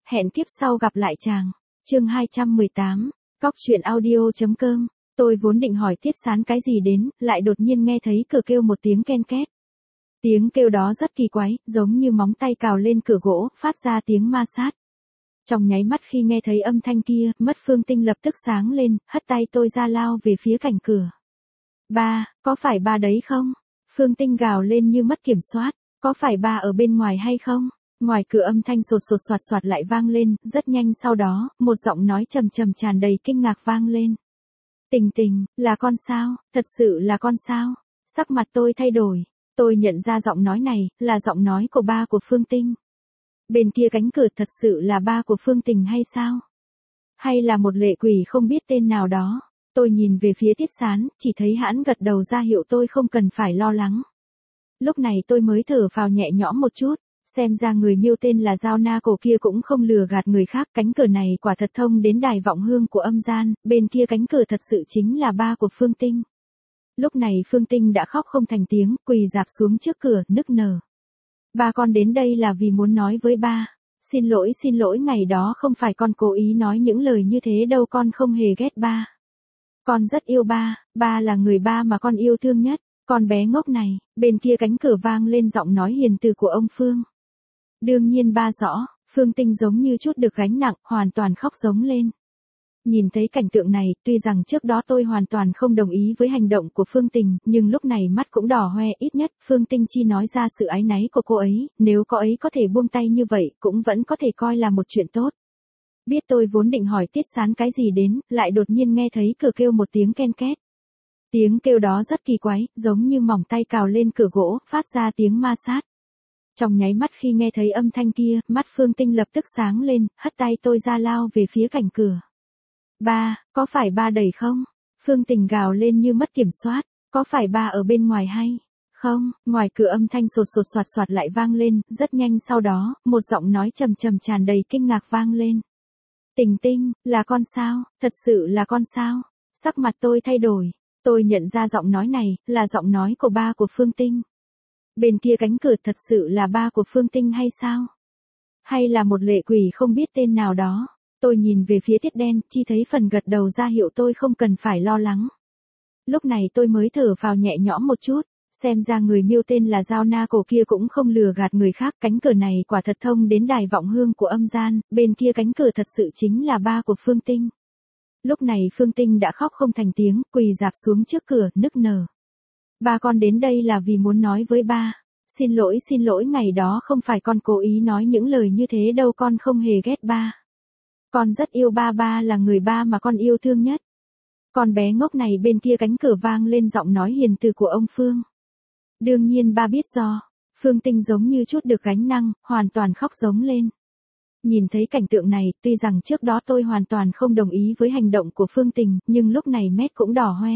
Hẹn kiếp sau gặp lại chàng. Chương 218. Cóc truyện audio.com. Tôi vốn định hỏi Tiết Sán cái gì đến, lại đột nhiên nghe thấy cửa kêu một tiếng ken két. Tiếng kêu đó rất kỳ quái, giống như móng tay cào lên cửa gỗ, phát ra tiếng ma sát. Trong nháy mắt khi nghe thấy âm thanh kia, mắt Phương Tinh lập tức sáng lên, hất tay tôi ra lao về phía cạnh cửa. Ba, có phải ba đấy không? Phương Tinh gào lên như mất kiểm soát, có phải ba ở bên ngoài hay không? Ngoài cửa âm thanh sột sột soạt soạt lại vang lên, rất nhanh sau đó, một giọng nói trầm trầm tràn đầy kinh ngạc vang lên. Tình Tình, là con sao? Thật sự là con sao? Sắc mặt tôi thay đổi, tôi nhận ra giọng nói này, là giọng nói của ba của Phương Tinh. Bên kia cánh cửa thật sự là ba của Phương Tình hay sao? Hay là một lệ quỷ không biết tên nào đó? Tôi nhìn về phía Tiết Sán, chỉ thấy hãn gật đầu ra hiệu tôi không cần phải lo lắng. Lúc này tôi mới thở phào nhẹ nhõm một chút, xem ra người miêu tên là Giao Na Cổ kia cũng không lừa gạt người khác, cánh cửa này quả thật thông đến đài vọng hương của âm gian, bên kia cánh cửa thật sự chính là ba của Phương Tinh. Lúc này Phương Tinh đã khóc không thành tiếng, quỳ rạp xuống trước cửa, nức nở. Ba con đến đây là vì muốn nói với ba. Xin lỗi ngày đó không phải con cố ý nói những lời như thế đâu, con không hề ghét ba. Con rất yêu ba, ba là người ba mà con yêu thương nhất. Con bé ngốc này, bên kia cánh cửa vang lên giọng nói hiền từ của ông Phương. Đương nhiên ba rõ, Phương Tinh giống như chút được gánh nặng, hoàn toàn khóc giống lên. Nhìn thấy cảnh tượng này, tuy rằng trước đó tôi hoàn toàn không đồng ý với hành động của Phương Tình, nhưng lúc này mắt cũng đỏ hoe, ít nhất, Phương Tinh chi nói ra sự áy náy của cô ấy, nếu cô ấy có thể buông tay như vậy, cũng vẫn có thể coi là một chuyện tốt. Biết tôi vốn định hỏi Tiết Sán cái gì đến, lại đột nhiên nghe thấy cửa kêu một tiếng ken két. Tiếng kêu đó rất kỳ quái, giống như mỏng tay cào lên cửa gỗ, phát ra tiếng ma sát. Trong nháy mắt khi nghe thấy âm thanh kia, mắt Phương Tinh lập tức sáng lên, hất tay tôi ra lao về phía cạnh cửa. Ba, có phải ba đẩy không? Phương Tình gào lên như mất kiểm soát, có phải ba ở bên ngoài hay? Không, ngoài cửa âm thanh sột sột soạt soạt lại vang lên, rất nhanh sau đó, một giọng nói trầm trầm tràn đầy kinh ngạc vang lên. Tình Tinh, là con sao? Thật sự là con sao? Sắc mặt tôi thay đổi, tôi nhận ra giọng nói này, là giọng nói của ba của Phương Tinh. Bên kia cánh cửa thật sự là ba của Phương Tinh hay sao? Hay là một lệ quỷ không biết tên nào đó? Tôi nhìn về phía Tiết Đen, chi thấy phần gật đầu ra hiệu tôi không cần phải lo lắng. Lúc này tôi mới thở phào nhẹ nhõm một chút, xem ra người miêu tên là Giao Na Cổ kia cũng không lừa gạt người khác, cánh cửa này quả thật thông đến đài vọng hương của âm gian, bên kia cánh cửa thật sự chính là ba của Phương Tinh. Lúc này Phương Tinh đã khóc không thành tiếng, quỳ rạp xuống trước cửa, nức nở. Ba con đến đây là vì muốn nói với ba. Xin lỗi ngày đó không phải con cố ý nói những lời như thế đâu, con không hề ghét ba. Con rất yêu ba, ba là người ba mà con yêu thương nhất. Con bé ngốc này bên kia cánh cửa vang lên giọng nói hiền từ của ông Phương. Đương nhiên ba biết do. Phương Tinh giống như chút được gánh nặng, hoàn toàn khóc giống lên. Nhìn thấy cảnh tượng này, tuy rằng trước đó tôi hoàn toàn không đồng ý với hành động của Phương Tình, nhưng lúc này mét cũng đỏ hoe.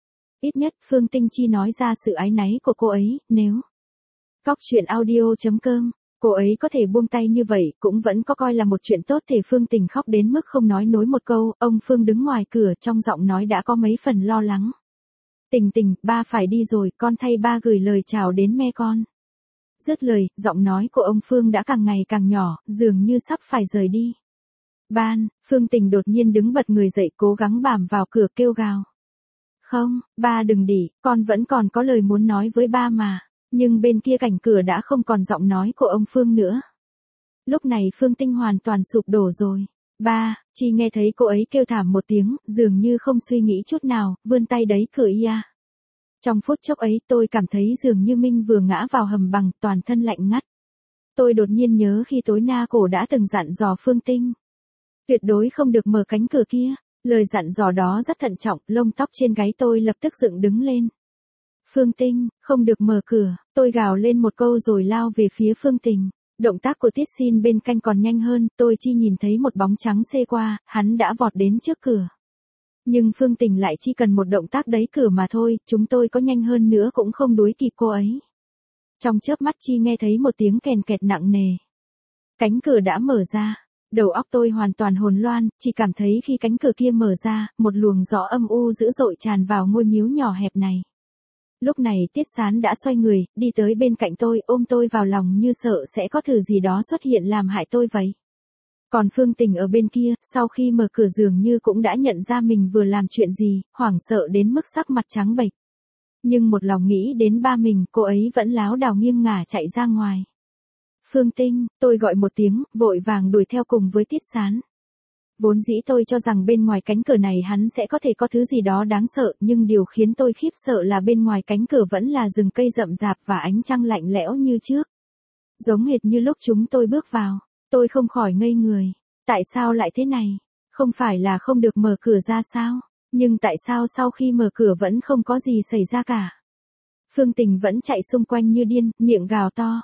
Ít nhất, Phương Tinh chi nói ra sự áy náy của cô ấy, nếu Cóc truyện audio.com, cô ấy có thể buông tay như vậy, cũng vẫn có coi là một chuyện tốt. Thì Phương Tình khóc đến mức không nói nối một câu, ông Phương đứng ngoài cửa trong giọng nói đã có mấy phần lo lắng. Tình Tình, ba phải đi rồi, con thay ba gửi lời chào đến mẹ con. Dứt lời, giọng nói của ông Phương đã càng ngày càng nhỏ, dường như sắp phải rời đi. Ban, Phương Tình đột nhiên đứng bật người dậy, cố gắng bám vào cửa kêu gào. Không, ba đừng đi, con vẫn còn có lời muốn nói với ba mà. Nhưng bên kia cạnh cửa đã không còn giọng nói của ông Phương nữa. Lúc này Phương Tinh hoàn toàn sụp đổ rồi. Ba, chỉ nghe thấy cô ấy kêu thảm một tiếng, dường như không suy nghĩ chút nào, vươn tay đấy cửa ia. Trong phút chốc ấy tôi cảm thấy dường như Minh vừa ngã vào hầm bằng, toàn thân lạnh ngắt. Tôi đột nhiên nhớ khi tối Na Cổ đã từng dặn dò Phương Tinh. Tuyệt đối không được mở cánh cửa kia. Lời dặn dò đó rất thận trọng, lông tóc trên gáy tôi lập tức dựng đứng lên. Phương Tinh, không được mở cửa, tôi gào lên một câu rồi lao về phía Phương Tình. Động tác của Tiết Xin bên cạnh còn nhanh hơn, tôi chỉ nhìn thấy một bóng trắng xê qua, hắn đã vọt đến trước cửa. Nhưng Phương Tình lại chỉ cần một động tác đẩy cửa mà thôi, chúng tôi có nhanh hơn nữa cũng không đuổi kịp cô ấy. Trong chớp mắt chi nghe thấy một tiếng kèn kẹt nặng nề. Cánh cửa đã mở ra. Đầu óc tôi hoàn toàn hồn loan, chỉ cảm thấy khi cánh cửa kia mở ra, một luồng gió âm u dữ dội tràn vào ngôi miếu nhỏ hẹp này. Lúc này Tiết Sán đã xoay người, đi tới bên cạnh tôi, ôm tôi vào lòng như sợ sẽ có thứ gì đó xuất hiện làm hại tôi vậy. Còn Phương Tình ở bên kia, sau khi mở cửa dường như cũng đã nhận ra mình vừa làm chuyện gì, hoảng sợ đến mức sắc mặt trắng bệch. Nhưng một lòng nghĩ đến ba mình, cô ấy vẫn láo đảo nghiêng ngả chạy ra ngoài. Phương Tinh, tôi gọi một tiếng, vội vàng đuổi theo cùng với Tiết Sán. Vốn dĩ tôi cho rằng bên ngoài cánh cửa này hắn sẽ có thể có thứ gì đó đáng sợ, nhưng điều khiến tôi khiếp sợ là bên ngoài cánh cửa vẫn là rừng cây rậm rạp và ánh trăng lạnh lẽo như trước. Giống hệt như lúc chúng tôi bước vào, tôi không khỏi ngây người. Tại sao lại thế này? Không phải là không được mở cửa ra sao? Nhưng tại sao sau khi mở cửa vẫn không có gì xảy ra cả? Phương Tình vẫn chạy xung quanh như điên, miệng gào to.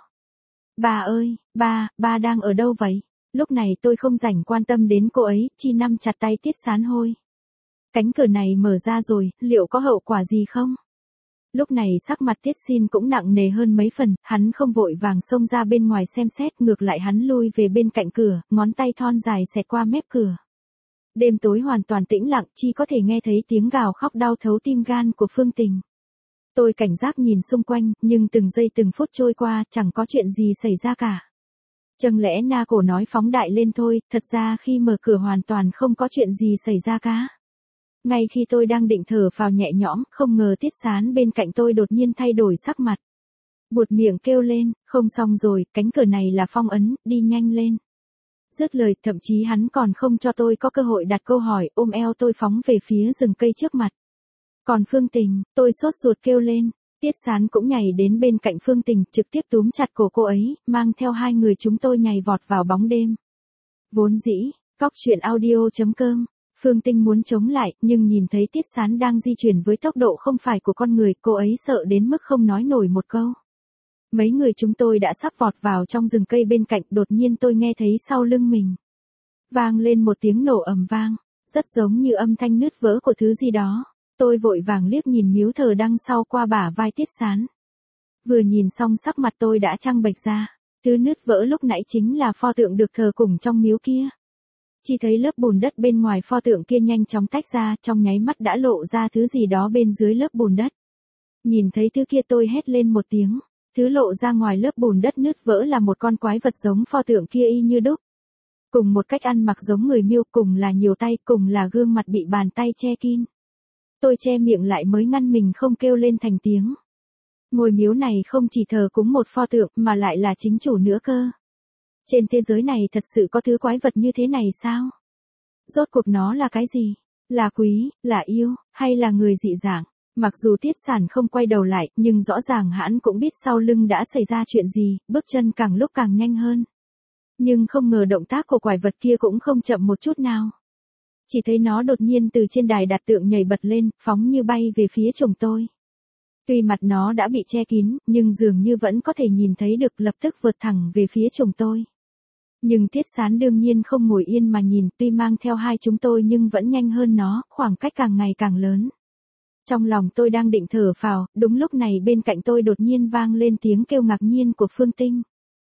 Bà ơi, ba đang ở đâu vậy? Lúc này tôi không rảnh quan tâm đến cô ấy, chỉ nắm chặt tay Tiết Sán hôi. Cánh cửa này mở ra rồi, liệu có hậu quả gì không? Lúc này sắc mặt Tiết Xin cũng nặng nề hơn mấy phần, hắn không vội vàng xông ra bên ngoài xem xét, ngược lại hắn lui về bên cạnh cửa, ngón tay thon dài xẹt qua mép cửa. Đêm tối hoàn toàn tĩnh lặng, chỉ có thể nghe thấy tiếng gào khóc đau thấu tim gan của Phương Tình. Tôi cảnh giác nhìn xung quanh, nhưng từng giây từng phút trôi qua, chẳng có chuyện gì xảy ra cả. Chẳng lẽ na cổ nói phóng đại lên thôi, thật ra khi mở cửa hoàn toàn không có chuyện gì xảy ra cả. Ngay khi tôi đang định thở phào nhẹ nhõm, không ngờ Tiết Sán bên cạnh tôi đột nhiên thay đổi sắc mặt. Buột miệng kêu lên, không xong rồi, cánh cửa này là phong ấn, đi nhanh lên. Dứt lời, thậm chí hắn còn không cho tôi có cơ hội đặt câu hỏi, ôm eo tôi phóng về phía rừng cây trước mặt. Còn Phương Tình, tôi sốt ruột kêu lên. Tiết Sán cũng nhảy đến bên cạnh Phương Tình, trực tiếp túm chặt cổ cô ấy, mang theo hai người chúng tôi nhảy vọt vào bóng đêm. Vốn dĩ, Cóc Truyện Audio.com, Phương Tinh muốn chống lại, nhưng nhìn thấy Tiết Sán đang di chuyển với tốc độ không phải của con người, cô ấy sợ đến mức không nói nổi một câu. Mấy người chúng tôi đã sắp vọt vào trong rừng cây bên cạnh, đột nhiên tôi nghe thấy sau lưng mình vang lên một tiếng nổ ầm vang, rất giống như âm thanh nứt vỡ của thứ gì đó. Tôi vội vàng liếc nhìn miếu thờ đằng sau qua bả vai Tiết Sán. Vừa nhìn xong sắc mặt tôi đã trăng bệch ra, thứ nứt vỡ lúc nãy chính là pho tượng được thờ cùng trong miếu kia. Chỉ thấy lớp bùn đất bên ngoài pho tượng kia nhanh chóng tách ra, trong nháy mắt đã lộ ra thứ gì đó bên dưới lớp bùn đất. Nhìn thấy thứ kia tôi hét lên một tiếng, thứ lộ ra ngoài lớp bùn đất nứt vỡ là một con quái vật giống pho tượng kia y như đúc. Cùng một cách ăn mặc giống người miêu, cùng là nhiều tay, cùng là gương mặt bị bàn tay che kín. Tôi che miệng lại mới ngăn mình không kêu lên thành tiếng. Ngôi miếu này không chỉ thờ cúng một pho tượng mà lại là chính chủ nữa cơ. Trên thế giới này thật sự có thứ quái vật như thế này sao? Rốt cuộc nó là cái gì? Là quý, là yêu, hay là người dị dạng? Mặc dù Tiết Sản không quay đầu lại, nhưng rõ ràng hắn cũng biết sau lưng đã xảy ra chuyện gì, bước chân càng lúc càng nhanh hơn. Nhưng không ngờ động tác của quái vật kia cũng không chậm một chút nào. Chỉ thấy nó đột nhiên từ trên đài đặt tượng nhảy bật lên, phóng như bay về phía chồng tôi. Tuy mặt nó đã bị che kín, nhưng dường như vẫn có thể nhìn thấy được, lập tức vượt thẳng về phía chồng tôi. Nhưng Tiết Sán đương nhiên không ngồi yên mà nhìn, tuy mang theo hai chúng tôi nhưng vẫn nhanh hơn nó, khoảng cách càng ngày càng lớn. Trong lòng tôi đang định thở phào, đúng lúc này bên cạnh tôi đột nhiên vang lên tiếng kêu ngạc nhiên của Phương Tinh.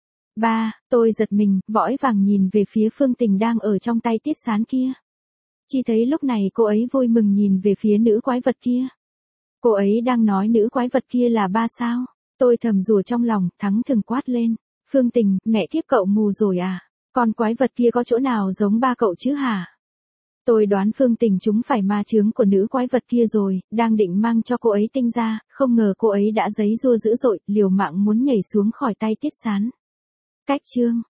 Ba, tôi giật mình, vội vàng nhìn về phía Phương Tình đang ở trong tay Tiết Sán kia. Chỉ thấy lúc này cô ấy vui mừng nhìn về phía nữ quái vật kia. Cô ấy đang nói nữ quái vật kia là ba sao? Tôi thầm rủa trong lòng, thắng thường quát lên. Phương Tình, mẹ kiếp cậu mù rồi à? Con quái vật kia có chỗ nào giống ba cậu chứ hả? Tôi đoán Phương Tình chúng phải ma chướng của nữ quái vật kia rồi, đang định mang cho cô ấy tinh ra, không ngờ cô ấy đã giãy giụa dữ dội, liều mạng muốn nhảy xuống khỏi tay Tiết Sán. Cách chương